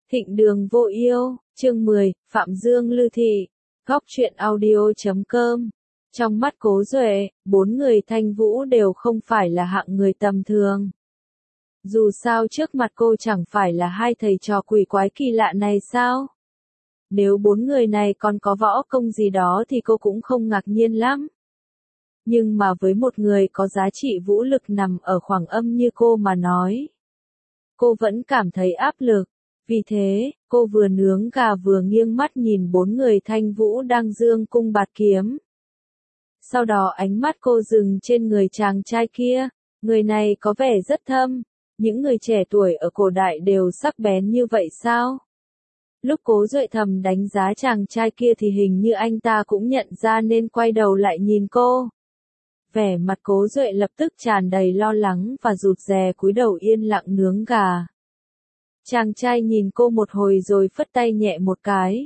Thịnh Đường Vô Yêu, chương 10, Phạm Dương Lư Thị, Góc truyện audio.com. Trong mắt Cố Duệ, 4 người Thanh Vũ đều không phải là hạng người tầm thường. Dù sao trước mặt cô chẳng phải là hai thầy trò quỷ quái kỳ lạ này sao? Nếu 4 người này còn có võ công gì đó thì cô cũng không ngạc nhiên lắm. Nhưng mà với một người có giá trị vũ lực nằm ở khoảng âm như cô mà nói, cô vẫn cảm thấy áp lực. Vì thế, cô vừa nướng gà vừa nghiêng mắt nhìn 4 người Thanh Vũ đang dương cung bạt kiếm. Sau đó ánh mắt cô dừng trên người chàng trai kia, người này có vẻ rất thâm, những người trẻ tuổi ở cổ đại đều sắc bén như vậy sao? Lúc Cố Duệ thầm đánh giá chàng trai kia thì hình như anh ta cũng nhận ra nên quay đầu lại nhìn cô. Vẻ mặt Cố Duệ lập tức tràn đầy lo lắng và rụt rè cúi đầu yên lặng nướng gà. Chàng trai nhìn cô một hồi rồi phất tay nhẹ một cái.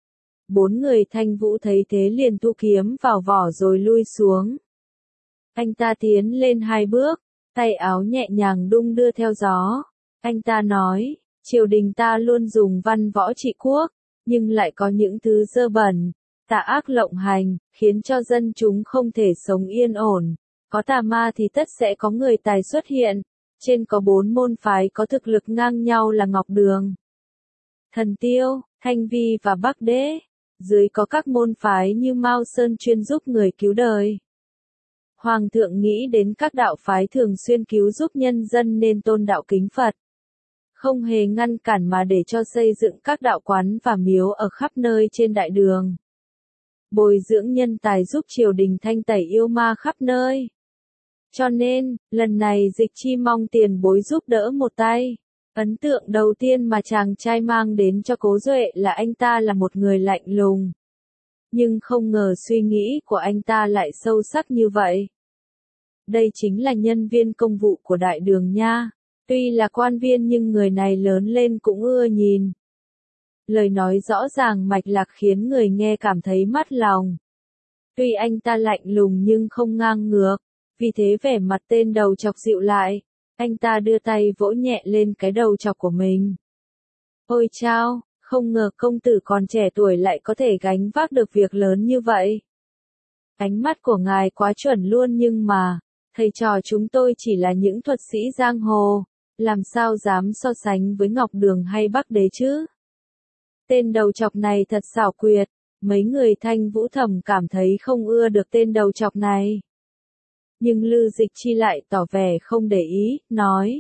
4 người Thanh Vũ thấy thế liền thu kiếm vào vỏ rồi lui xuống. Anh ta tiến lên 2 bước, tay áo nhẹ nhàng đung đưa theo gió. Anh ta nói, triều đình ta luôn dùng văn võ trị quốc, nhưng lại có những thứ dơ bẩn, tà ác lộng hành, khiến cho dân chúng không thể sống yên ổn. Có tà ma thì tất sẽ có người tài xuất hiện. Trên có 4 môn phái có thực lực ngang nhau là Ngọc Đường, Thần Tiêu, Thanh Vi và Bắc Đế. Dưới có các môn phái như Mao Sơn chuyên giúp người cứu đời. Hoàng thượng nghĩ đến các đạo phái thường xuyên cứu giúp nhân dân nên tôn đạo kính Phật. Không hề ngăn cản mà để cho xây dựng các đạo quán và miếu ở khắp nơi trên đại đường. Bồi dưỡng nhân tài giúp triều đình thanh tẩy yêu ma khắp nơi. Cho nên, lần này Dịch Chi mong tiền bối giúp đỡ một tay. Ấn tượng đầu tiên mà chàng trai mang đến cho Cố Duệ là anh ta là một người lạnh lùng. Nhưng không ngờ suy nghĩ của anh ta lại sâu sắc như vậy. Đây chính là nhân viên công vụ của đại đường nha. Tuy là quan viên nhưng người này lớn lên cũng ưa nhìn. Lời nói rõ ràng mạch lạc khiến người nghe cảm thấy mát lòng. Tuy anh ta lạnh lùng nhưng không ngang ngược. Vì thế vẻ mặt tên đầu chọc dịu lại, anh ta đưa tay vỗ nhẹ lên cái đầu chọc của mình. Ôi chao, không ngờ công tử còn trẻ tuổi lại có thể gánh vác được việc lớn như vậy. Ánh mắt của ngài quá chuẩn luôn nhưng mà, thầy trò chúng tôi chỉ là những thuật sĩ giang hồ, làm sao dám so sánh với Ngọc Đường hay Bắc Đế chứ? Tên đầu chọc này thật xảo quyệt, mấy người Thanh Vũ thầm cảm thấy không ưa được tên đầu chọc này. Nhưng Lư Dịch Chi lại tỏ vẻ không để ý, nói.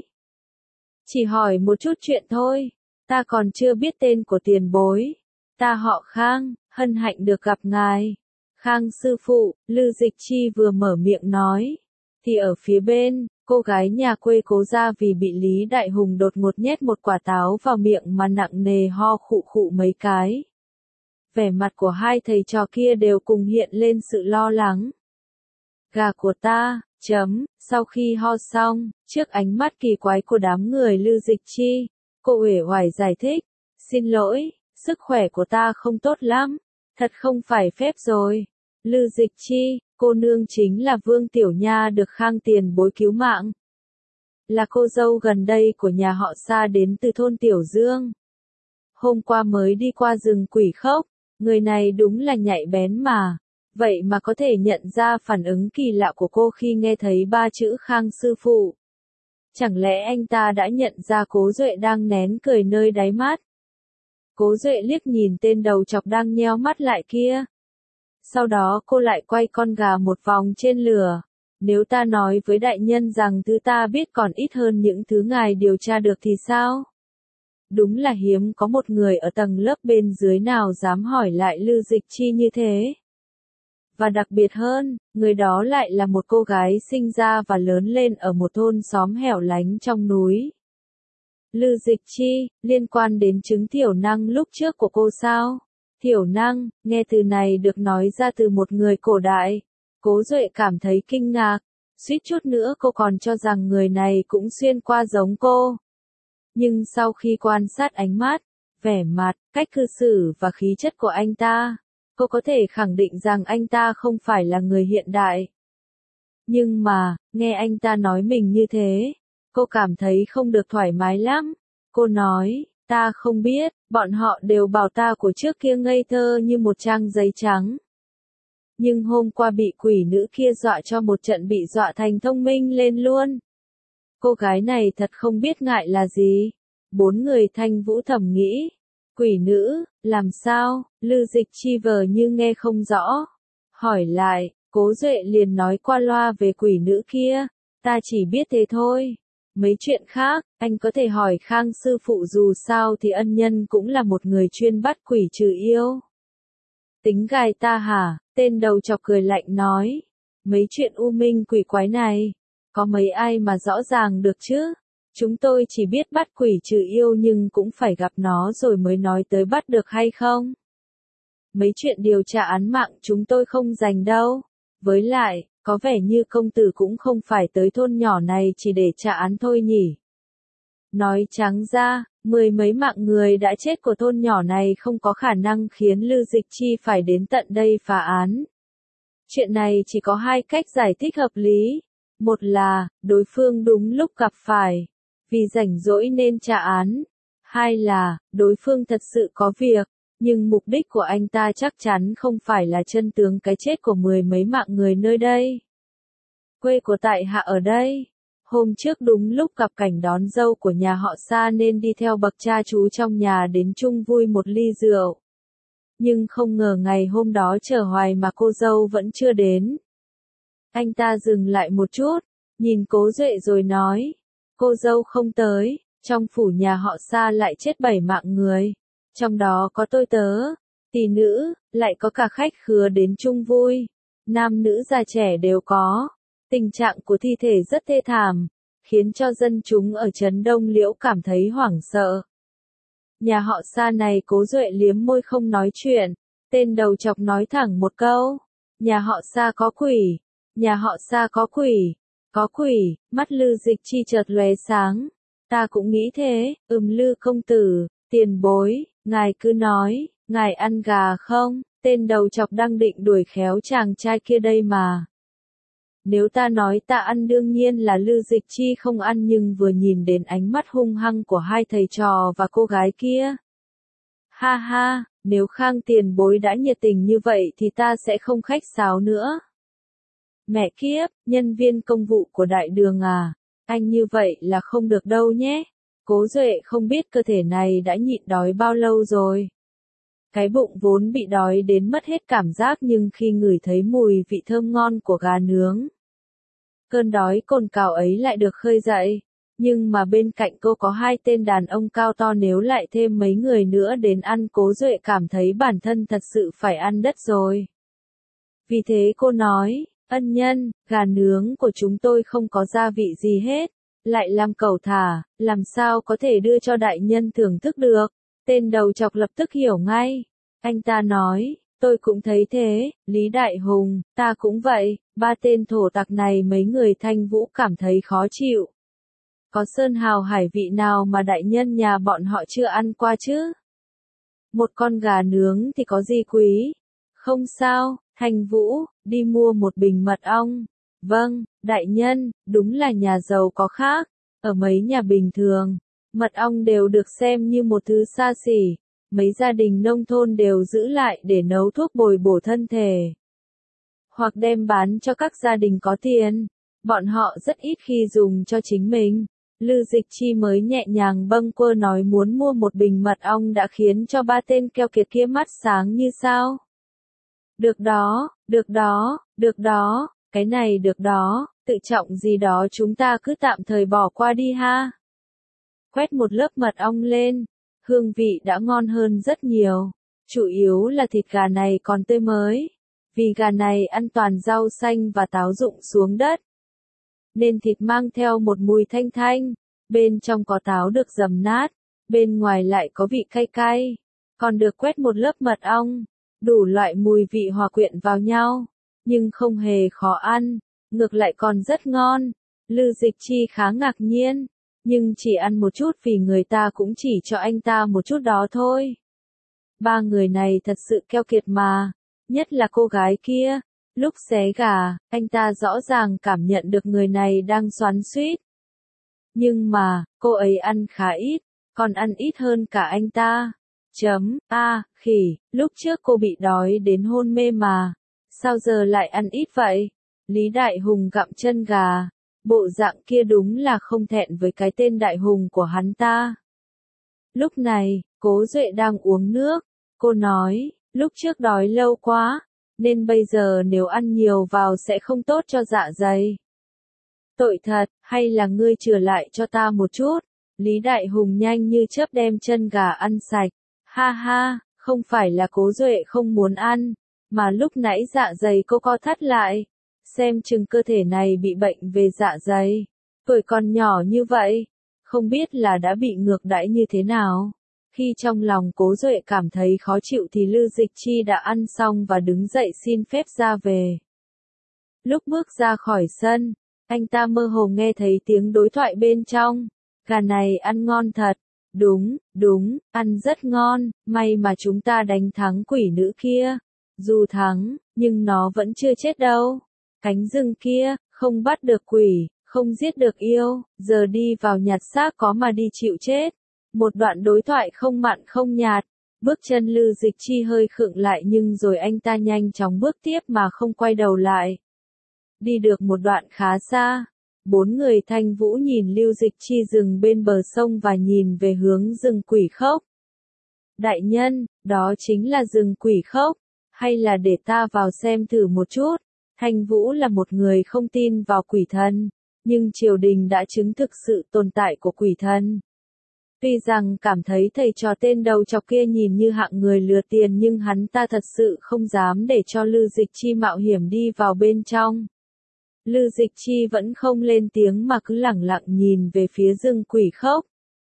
Chỉ hỏi một chút chuyện thôi, ta còn chưa biết tên của tiền bối. Ta họ Khang, hân hạnh được gặp ngài. Khang sư phụ, Lư Dịch Chi vừa mở miệng nói. Thì ở phía bên, cô gái nhà quê Cố gia vì bị Lý Đại Hùng đột ngột nhét một quả táo vào miệng mà nặng nề ho khụ khụ mấy cái. Vẻ mặt của hai thầy trò kia đều cùng hiện lên sự lo lắng. Gà của ta, sau khi ho xong, trước ánh mắt kỳ quái của đám người Lư Dịch Chi, cô uể oải giải thích, xin lỗi, sức khỏe của ta không tốt lắm, thật không phải phép rồi. Lư Dịch Chi, cô nương chính là Vương Tiểu Nha được Khang tiền bối cứu mạng. Là cô dâu gần đây của nhà họ Sa đến từ thôn Tiểu Dương. Hôm qua mới đi qua rừng Quỷ Khốc, người này đúng là nhạy bén mà. Vậy mà có thể nhận ra phản ứng kỳ lạ của cô khi nghe thấy 3 chữ Khang sư phụ. Chẳng lẽ anh ta đã nhận ra Cố Duệ đang nén cười nơi đáy mắt? Cố Duệ liếc nhìn tên đầu chọc đang nheo mắt lại kia. Sau đó cô lại quay con gà một vòng trên lửa. Nếu ta nói với đại nhân rằng thứ ta biết còn ít hơn những thứ ngài điều tra được thì sao? Đúng là hiếm có một người ở tầng lớp bên dưới nào dám hỏi lại Lư Dịch Chi như thế. Và đặc biệt hơn, người đó lại là một cô gái sinh ra và lớn lên ở một thôn xóm hẻo lánh trong núi. Lư Dịch Chi, liên quan đến chứng thiểu năng lúc trước của cô sao? Thiểu năng, nghe từ này được nói ra từ một người cổ đại. Cố Duệ cảm thấy kinh ngạc, suýt chút nữa cô còn cho rằng người này cũng xuyên qua giống cô. Nhưng sau khi quan sát ánh mắt, vẻ mặt, cách cư xử và khí chất của anh ta, cô có thể khẳng định rằng anh ta không phải là người hiện đại. Nhưng mà, nghe anh ta nói mình như thế, cô cảm thấy không được thoải mái lắm. Cô nói, Ta không biết, bọn họ đều bảo ta của trước kia ngây thơ như một trang giấy trắng. Nhưng hôm qua bị quỷ nữ kia dọa cho một trận bị dọa thành thông minh lên luôn. Cô gái này thật không biết ngại là gì. Bốn người Thanh Vũ thầm nghĩ. Quỷ nữ, làm sao? Lư Dịch Chi vờ như nghe không rõ. Hỏi lại, Cố Duệ liền nói qua loa về quỷ nữ kia. Ta chỉ biết thế thôi. Mấy chuyện khác, anh có thể hỏi Khang sư phụ, dù sao thì ân nhân cũng là một người chuyên bắt quỷ trừ yêu. Tính gài ta hả? Tên đầu chọc cười lạnh nói. Mấy chuyện u minh quỷ quái này, có mấy ai mà rõ ràng được chứ? Chúng tôi chỉ biết bắt quỷ trừ yêu nhưng cũng phải gặp nó rồi mới nói tới bắt được hay không. Mấy chuyện điều tra án mạng chúng tôi không dành đâu. Với lại, có vẻ như công tử cũng không phải tới thôn nhỏ này chỉ để tra án thôi nhỉ. Nói trắng ra, mười mấy mạng người đã chết của thôn nhỏ này không có khả năng khiến Lư Dịch Chi phải đến tận đây phá án. Chuyện này chỉ có hai cách giải thích hợp lý. Một là, đối phương đúng lúc gặp phải, vì rảnh rỗi nên tra án. Hai là, đối phương thật sự có việc, nhưng mục đích của anh ta chắc chắn không phải là chân tướng cái chết của mười mấy mạng người nơi đây. Quê của tại hạ ở đây. Hôm trước đúng lúc gặp cảnh đón dâu của nhà họ Sa nên đi theo bậc cha chú trong nhà đến chung vui một ly rượu. Nhưng không ngờ ngày hôm đó chờ hoài mà cô dâu vẫn chưa đến. Anh ta dừng lại một chút, nhìn Cố Duệ rồi nói, cô dâu không tới, trong phủ nhà họ Sa lại chết 7 mạng người, trong đó có tôi tớ, tỷ nữ, lại có cả khách khứa đến chung vui, nam nữ già trẻ đều có. Tình trạng của thi thể rất thê thảm, khiến cho dân chúng ở trấn Đông Liễu cảm thấy hoảng sợ. Nhà họ Sa này Cố Duệ liếm môi không nói chuyện, tên đầu chọc nói thẳng một câu, nhà họ Sa có quỷ, nhà họ Sa có quỷ, mắt Lư Dịch Chi chợt lóe sáng, ta cũng nghĩ thế, Lư công tử, tiền bối, ngài cứ nói, ngài ăn gà không, tên đầu chọc đang định đuổi khéo chàng trai kia đây mà. Nếu ta nói ta ăn đương nhiên là Lư Dịch Chi không ăn, nhưng vừa nhìn đến ánh mắt hung hăng của hai thầy trò và cô gái kia. Ha ha, nếu Khang tiền bối đã nhiệt tình như vậy thì ta sẽ không khách sáo nữa. Mẹ kiếp, nhân viên công vụ của đại đường à, anh như vậy là không được đâu nhé. Cố Duệ không biết cơ thể này đã nhịn đói bao lâu rồi. Cái bụng vốn bị đói đến mất hết cảm giác, nhưng khi ngửi thấy mùi vị thơm ngon của gà nướng, cơn đói cồn cào ấy lại được khơi dậy. Nhưng mà bên cạnh cô có hai tên đàn ông cao to, nếu lại thêm mấy người nữa đến ăn, Cố Duệ cảm thấy bản thân thật sự phải ăn đất rồi. Vì thế cô nói, ân nhân, gà nướng của chúng tôi không có gia vị gì hết, lại làm cẩu thả, làm sao có thể đưa cho đại nhân thưởng thức được. Tên đầu chọc lập tức hiểu ngay. Anh ta nói, tôi cũng thấy thế, Lý Đại Hùng, ta cũng vậy, ba tên thổ tặc này mấy người Thanh Vũ cảm thấy khó chịu. Có sơn hào hải vị nào mà đại nhân nhà bọn họ chưa ăn qua chứ? Một con gà nướng thì có gì quý? Không sao, Thanh Vũ, đi mua một bình mật ong. Vâng, đại nhân, đúng là nhà giàu có khác. Ở mấy nhà bình thường, mật ong đều được xem như một thứ xa xỉ. Mấy gia đình nông thôn đều giữ lại để nấu thuốc bồi bổ thân thể, hoặc đem bán cho các gia đình có tiền. Bọn họ rất ít khi dùng cho chính mình. Lư Dịch Chi mới nhẹ nhàng bâng quơ nói muốn mua một bình mật ong đã khiến cho ba tên keo kiệt kia mắt sáng như sao. Được đó, được đó, được đó, cái này được đó, tự trọng gì đó chúng ta cứ tạm thời bỏ qua đi ha. Quét một lớp mật ong lên, hương vị đã ngon hơn rất nhiều. Chủ yếu là thịt gà này còn tươi mới, vì gà này ăn toàn rau xanh và táo rụng xuống đất, nên thịt mang theo một mùi thanh thanh. Bên trong có táo được dầm nát, bên ngoài lại có vị cay cay, còn được quét một lớp mật ong, đủ loại mùi vị hòa quyện vào nhau, nhưng không hề khó ăn, ngược lại còn rất ngon. Lư Dịch Chi khá ngạc nhiên, nhưng chỉ ăn một chút vì người ta cũng chỉ cho anh ta một chút đó thôi. Ba người này thật sự keo kiệt mà, nhất là cô gái kia. Lúc xé gà, anh ta rõ ràng cảm nhận được người này đang xoắn xuýt. Nhưng mà, cô ấy ăn khá ít, còn ăn ít hơn cả anh ta. Khỉ, lúc trước cô bị đói đến hôn mê mà, sao giờ lại ăn ít vậy? Lý Đại Hùng gặm chân gà, bộ dạng kia đúng là không thẹn với cái tên Đại Hùng của hắn ta. Lúc này, Cố Duệ đang uống nước, cô nói, lúc trước đói lâu quá, nên bây giờ nếu ăn nhiều vào sẽ không tốt cho dạ dày. Tội thật, hay là ngươi chừa lại cho ta một chút? Lý Đại Hùng nhanh như chớp đem chân gà ăn sạch. Ha ha, không phải là Cố Duệ không muốn ăn, mà lúc nãy dạ dày cô co thắt lại. Xem chừng cơ thể này bị bệnh về dạ dày. Tuổi còn nhỏ như vậy, không biết là đã bị ngược đãi như thế nào. Khi trong lòng Cố Duệ cảm thấy khó chịu thì Lưu Dịch Chi đã ăn xong và đứng dậy xin phép ra về. Lúc bước ra khỏi sân, anh ta mơ hồ nghe thấy tiếng đối thoại bên trong. Gà này ăn ngon thật. Đúng, ăn rất ngon, may mà chúng ta đánh thắng quỷ nữ kia. Dù thắng, nhưng nó vẫn chưa chết đâu. Cánh rừng kia, không bắt được quỷ, không giết được yêu, giờ đi vào nhặt xác có mà đi chịu chết. Một đoạn đối thoại không mặn không nhạt, bước chân Lưu Dịch Chi hơi khựng lại nhưng rồi anh ta nhanh chóng bước tiếp mà không quay đầu lại. Đi được một đoạn khá xa, bốn người Thanh Vũ nhìn Lưu Dịch Chi dừng bên bờ sông và nhìn về hướng rừng Quỷ Khốc. Đại nhân, đó chính là rừng Quỷ Khốc, hay là để ta vào xem thử một chút? Thanh Vũ là một người không tin vào quỷ thần, nhưng triều đình đã chứng thực sự tồn tại của quỷ thần. Tuy rằng cảm thấy thầy trò tên đầu chọc kia nhìn như hạng người lừa tiền nhưng hắn ta thật sự không dám để cho Lưu Dịch Chi mạo hiểm đi vào bên trong. Lưu Dịch Chi vẫn không lên tiếng mà cứ lẳng lặng nhìn về phía rừng Quỷ Khốc.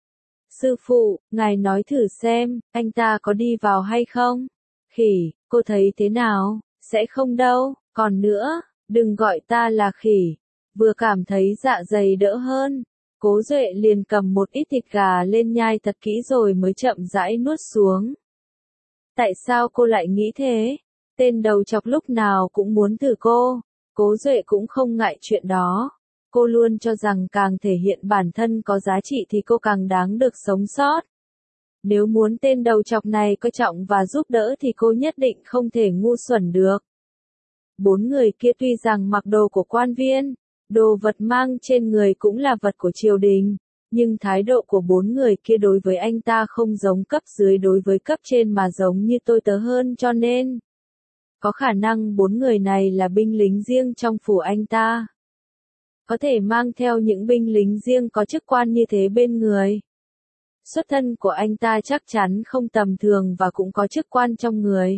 Sư phụ, ngài nói thử xem, anh ta có đi vào hay không? Khỉ, cô thấy thế nào? Sẽ không đâu, còn nữa, đừng gọi ta là khỉ. Vừa cảm thấy dạ dày đỡ hơn, Cố Duệ liền cầm một ít thịt gà lên nhai thật kỹ rồi mới chậm rãi nuốt xuống. Tại sao cô lại nghĩ thế? Tên đầu chọc lúc nào cũng muốn thử cô. Cố Duệ cũng không ngại chuyện đó. Cô luôn cho rằng càng thể hiện bản thân có giá trị thì cô càng đáng được sống sót. Nếu muốn tên đầu chọc này coi trọng và giúp đỡ thì cô nhất định không thể ngu xuẩn được. Bốn người kia tuy rằng mặc đồ của quan viên, đồ vật mang trên người cũng là vật của triều đình, nhưng thái độ của bốn người kia đối với anh ta không giống cấp dưới đối với cấp trên mà giống như tôi tớ hơn cho nên có khả năng bốn người này là binh lính riêng trong phủ anh ta. Có thể mang theo những binh lính riêng có chức quan như thế bên người. Xuất thân của anh ta chắc chắn không tầm thường và cũng có chức quan trong người.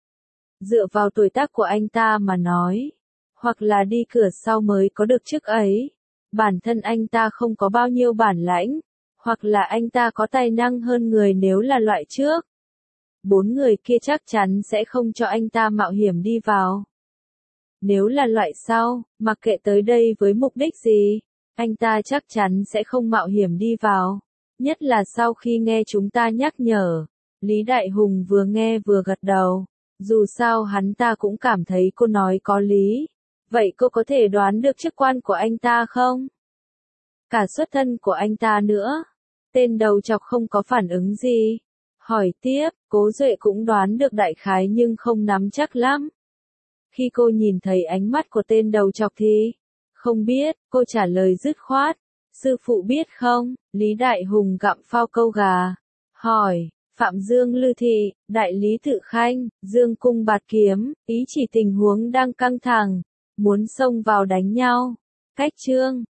Dựa vào tuổi tác của anh ta mà nói, hoặc là đi cửa sau mới có được chức ấy. Bản thân anh ta không có bao nhiêu bản lãnh, hoặc là anh ta có tài năng hơn người nếu là loại trước. Bốn người kia chắc chắn sẽ không cho anh ta mạo hiểm đi vào. Nếu là loại sau, mặc kệ tới đây với mục đích gì, anh ta chắc chắn sẽ không mạo hiểm đi vào. Nhất là sau khi nghe chúng ta nhắc nhở. Lý Đại Hùng vừa nghe vừa gật đầu. Dù sao hắn ta cũng cảm thấy cô nói có lý. Vậy cô có thể đoán được chức quan của anh ta không? Cả xuất thân của anh ta nữa. Tên đầu chọc không có phản ứng gì. Hỏi tiếp, Cố Duệ cũng đoán được đại khái nhưng không nắm chắc lắm. Khi cô nhìn thấy ánh mắt của tên đầu chọc thì, không biết, cô trả lời dứt khoát. Sư phụ biết không? Lý Đại Hùng gặm phao câu gà. Hỏi, Phạm Dương Lư Thị, Đại Lý Tự Khanh, Dương Cung Bạt Kiếm, ý chỉ tình huống đang căng thẳng, muốn xông vào đánh nhau. Cách chương